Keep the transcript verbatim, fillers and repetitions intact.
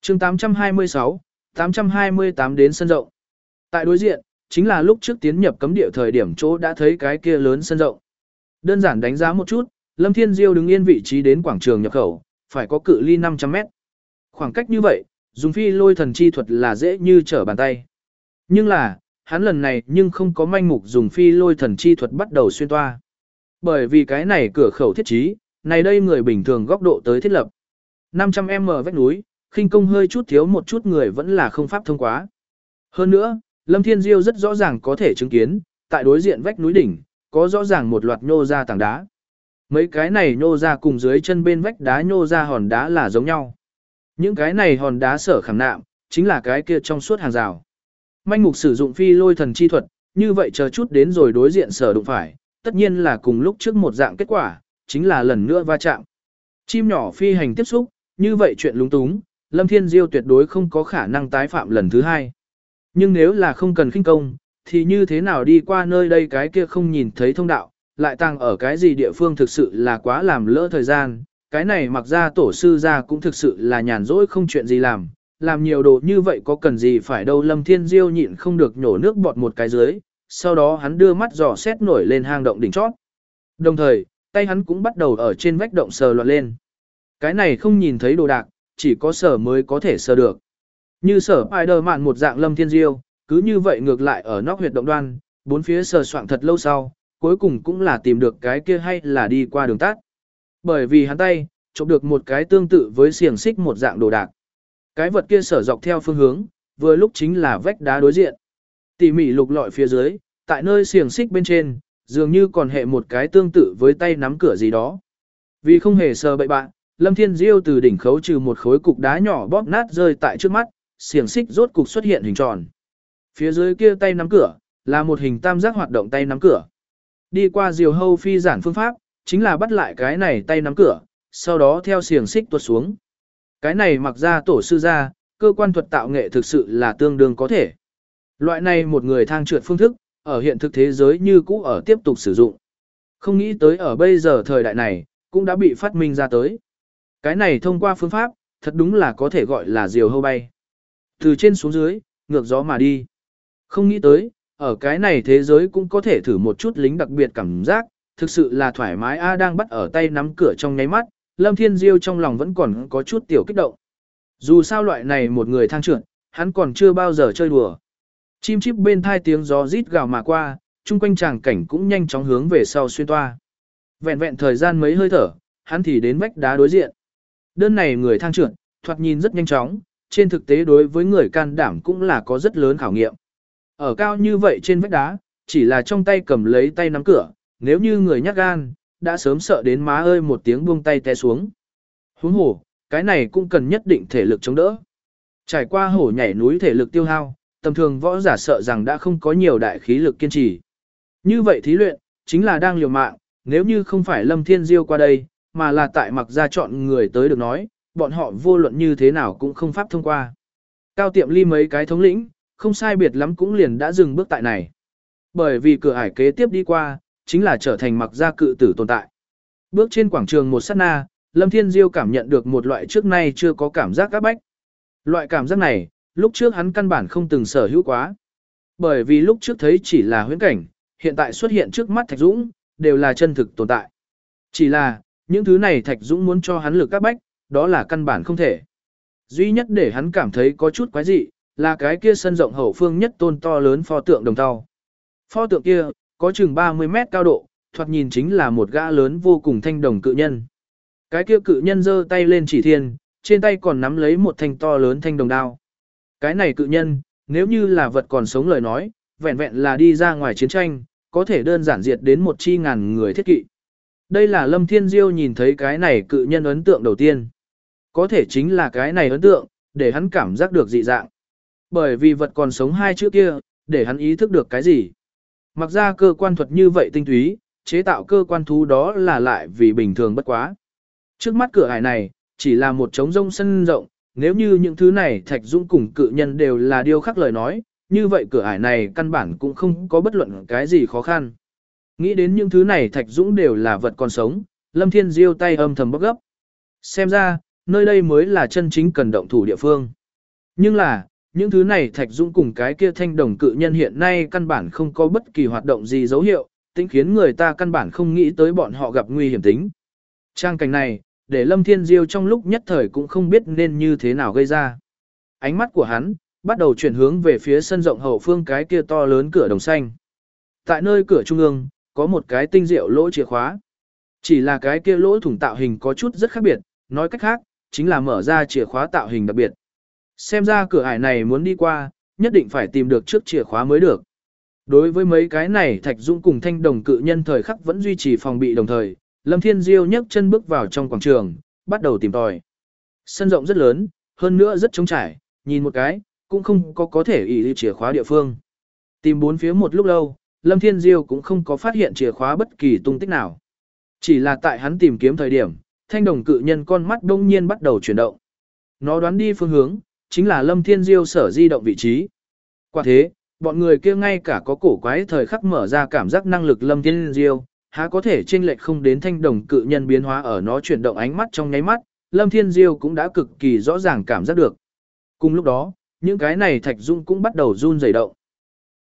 chương tám trăm hai mươi sáu, tám trăm hai mươi tám đến sân rộng. Tại đối diện, chính là lúc trước tiến nhập cấm địa thời điểm chỗ đã thấy cái kia lớn sân rộng. Đơn giản đánh giá một chút, Lâm Thiên Diêu đứng yên vị trí đến quảng trường nhập khẩu, phải có cự ly năm trăm mét. Khoảng cách như vậy, dùng phi lôi thần chi thuật là dễ như trở bàn tay. Nhưng là, hắn lần này nhưng không có manh mục dùng phi lôi thần chi thuật bắt đầu xuyên toa. Bởi vì cái này cửa khẩu thiết trí, này đây người bình thường góc độ tới thiết lập. năm trăm mét vách núi, khinh công hơi chút thiếu một chút người vẫn là không pháp thông quá. Hơn nữa, Lâm Thiên Diêu rất rõ ràng có thể chứng kiến, tại đối diện vách núi đỉnh, có rõ ràng một loạt nhô ra tảng đá. Mấy cái này nhô ra cùng dưới chân bên vách đá nhô ra hòn đá là giống nhau. Những cái này hòn đá sở khảm nạm, chính là cái kia trong suốt hàng rào. Manh mục sử dụng phi lôi thần chi thuật, như vậy chờ chút đến rồi đối diện sở đụng phải, tất nhiên là cùng lúc trước một dạng kết quả, chính là lần nữa va chạm. Chim nhỏ phi hành tiếp xúc, như vậy chuyện lúng túng, Lâm Thiên Diêu tuyệt đối không có khả năng tái phạm lần thứ hai. Nhưng nếu là không cần khinh công, thì như thế nào đi qua nơi đây cái kia không nhìn thấy thông đạo, lại tăng ở cái gì địa phương thực sự là quá làm lỡ thời gian, cái này mặc ra tổ sư ra cũng thực sự là nhàn rỗi không chuyện gì làm, làm nhiều đồ như vậy có cần gì phải đâu. Lâm Thiên Diêu nhịn không được nhổ nước bọt một cái dưới, sau đó hắn đưa mắt dò xét nổi lên hang động đỉnh chót. Đồng thời, tay hắn cũng bắt đầu ở trên vách động sờ loạn lên. Cái này không nhìn thấy đồ đạc, chỉ có sở mới có thể sờ được. Như sở Spider-Man một dạng Lâm Thiên Diêu, cứ như vậy ngược lại ở nóc huyệt động đoan, bốn phía sờ soạn thật lâu sau, cuối cùng cũng là tìm được cái kia hay là đi qua đường tắt. Bởi vì hắn tay, chụp được một cái tương tự với xiềng xích một dạng đồ đạc. Cái vật kia sở dọc theo phương hướng, vừa lúc chính là vách đá đối diện. Tỉ mỉ lục lọi phía dưới, tại nơi xiềng xích bên trên, dường như còn hệ một cái tương tự với tay nắm cửa gì đó. Vì không hề sờ bậy bạn, Lâm Thiên Diêu từ đỉnh khấu trừ một khối cục đá nhỏ bóp nát rơi tại trước mắt, xiềng xích rốt cục xuất hiện hình tròn. Phía dưới kia tay nắm cửa, là một hình tam giác hoạt động tay nắm cửa. Đi qua diều hâu phi giản phương pháp, chính là bắt lại cái này tay nắm cửa, sau đó theo xiềng xích tuột xuống. Cái này mặc ra tổ sư ra, cơ quan thuật tạo nghệ thực sự là tương đương có thể. Loại này một người thang trượt phương thức, ở hiện thực thế giới như cũ ở tiếp tục sử dụng. Không nghĩ tới ở bây giờ thời đại này, cũng đã bị phát minh ra tới. Cái này thông qua phương pháp, thật đúng là có thể gọi là diều hâu bay. Từ trên xuống dưới, ngược gió mà đi. Không nghĩ tới, ở cái này thế giới cũng có thể thử một chút lính đặc biệt cảm giác, thực sự là thoải mái a. Đang bắt ở tay nắm cửa trong nháy mắt, Lâm Thiên Diêu trong lòng vẫn còn có chút tiểu kích động. Dù sao loại này một người thang trượt, hắn còn chưa bao giờ chơi đùa. Chim chip bên thai tiếng gió rít gào mà qua, chung quanh tràng cảnh cũng nhanh chóng hướng về sau xuyên toa. Vẹn vẹn thời gian mấy hơi thở, hắn thì đến vách đá đối diện. Đơn này người thang trượt, thoạt nhìn rất nhanh chóng, trên thực tế đối với người can đảm cũng là có rất lớn khảo nghiệm. Ở cao như vậy trên vách đá, chỉ là trong tay cầm lấy tay nắm cửa, nếu như người nhát gan, đã sớm sợ đến má ơi một tiếng buông tay té xuống. Huống hồ, cái này cũng cần nhất định thể lực chống đỡ. Trải qua hổ nhảy núi thể lực tiêu hao, tầm thường võ giả sợ rằng đã không có nhiều đại khí lực kiên trì. Như vậy thí luyện, chính là đang liều mạng, nếu như không phải Lâm Thiên Diêu qua đây, mà là tại mặc ra chọn người tới được nói, bọn họ vô luận như thế nào cũng không pháp thông qua. Cao Tiệm Ly mấy cái thống lĩnh, không sai biệt lắm cũng liền đã dừng bước tại này. Bởi vì cửa ải kế tiếp đi qua, chính là trở thành mặc ra cự tử tồn tại. Bước trên quảng trường một sát na, Lâm Thiên Diêu cảm nhận được một loại trước nay chưa có cảm giác áp bách. Loại cảm giác này, lúc trước hắn căn bản không từng sở hữu quá. Bởi vì lúc trước thấy chỉ là huyễn cảnh, hiện tại xuất hiện trước mắt Thạch Dũng, đều là chân thực tồn tại. Chỉ là, những thứ này Thạch Dũng muốn cho hắn lực áp bách, đó là căn bản không thể. Duy nhất để hắn cảm thấy có chút quái dị, là cái kia sân rộng hậu phương nhất tôn to lớn pho tượng đồng tàu. Pho tượng kia, có chừng ba mươi mét cao độ, thoạt nhìn chính là một gã lớn vô cùng thanh đồng cự nhân. Cái kia cự nhân giơ tay lên chỉ thiên, trên tay còn nắm lấy một thanh to lớn thanh đồng đao. Cái này cự nhân, nếu như là vật còn sống lời nói, vẹn vẹn là đi ra ngoài chiến tranh, có thể đơn giản diệt đến một chi ngàn người thiết kỵ. Đây là Lâm Thiên Diêu nhìn thấy cái này cự nhân ấn tượng đầu tiên. Có thể chính là cái này ấn tượng, để hắn cảm giác được dị dạng. Bởi vì vật còn sống hai chữ kia, để hắn ý thức được cái gì. Mặc ra cơ quan thuật như vậy tinh túy, chế tạo cơ quan thú đó là lại vì bình thường bất quá. Trước mắt cửa ải này, chỉ là một trống rông sân rộng, nếu như những thứ này Thạch Dũng cùng cự nhân đều là điêu khắc lời nói, như vậy cửa ải này căn bản cũng không có bất luận cái gì khó khăn. Nghĩ đến những thứ này Thạch Dũng đều là vật còn sống, Lâm Thiên Diêu tay âm thầm bóc gấp. Xem ra, nơi đây mới là chân chính cần động thủ địa phương. Nhưng là, những thứ này Thạch Dũng cùng cái kia thanh đồng cự nhân hiện nay căn bản không có bất kỳ hoạt động gì dấu hiệu, tính khiến người ta căn bản không nghĩ tới bọn họ gặp nguy hiểm tính. Trang cảnh này, để Lâm Thiên Diêu trong lúc nhất thời cũng không biết nên như thế nào gây ra. Ánh mắt của hắn, bắt đầu chuyển hướng về phía sân rộng hậu phương cái kia to lớn cửa đồng xanh. Tại nơi cửa trung ương, có một cái tinh diệu lỗ chìa khóa. Chỉ là cái kia lỗ thủng tạo hình có chút rất khác biệt, nói cách khác, chính là mở ra chìa khóa tạo hình đặc biệt. Xem ra cửa ải này muốn đi qua, nhất định phải tìm được trước chìa khóa mới được. Đối với mấy cái này Thạch Dũng cùng thanh đồng cự nhân thời khắc vẫn duy trì phòng bị đồng thời, Lâm Thiên Diêu nhấc chân bước vào trong quảng trường, bắt đầu tìm tòi. Sân rộng rất lớn, hơn nữa rất trống trải, nhìn một cái, cũng không có có thể ỷ chìa khóa địa phương. Tìm bốn phía một lúc lâu, Lâm Thiên Diêu cũng không có phát hiện chìa khóa bất kỳ tung tích nào. Chỉ là tại hắn tìm kiếm thời điểm, thanh đồng cự nhân con mắt đông nhiên bắt đầu chuyển động. Nó đoán đi phương hướng, chính là Lâm Thiên Diêu sở di động vị trí. Quả thế, bọn người kia ngay cả có cổ quái thời khắc mở ra cảm giác năng lực Lâm Thiên Diêu, há có thể chênh lệch không đến thanh đồng cự nhân biến hóa ở nó chuyển động ánh mắt trong nháy mắt, Lâm Thiên Diêu cũng đã cực kỳ rõ ràng cảm giác được. Cùng lúc đó, những cái này Thạch Dung cũng bắt đầu run rẩy động.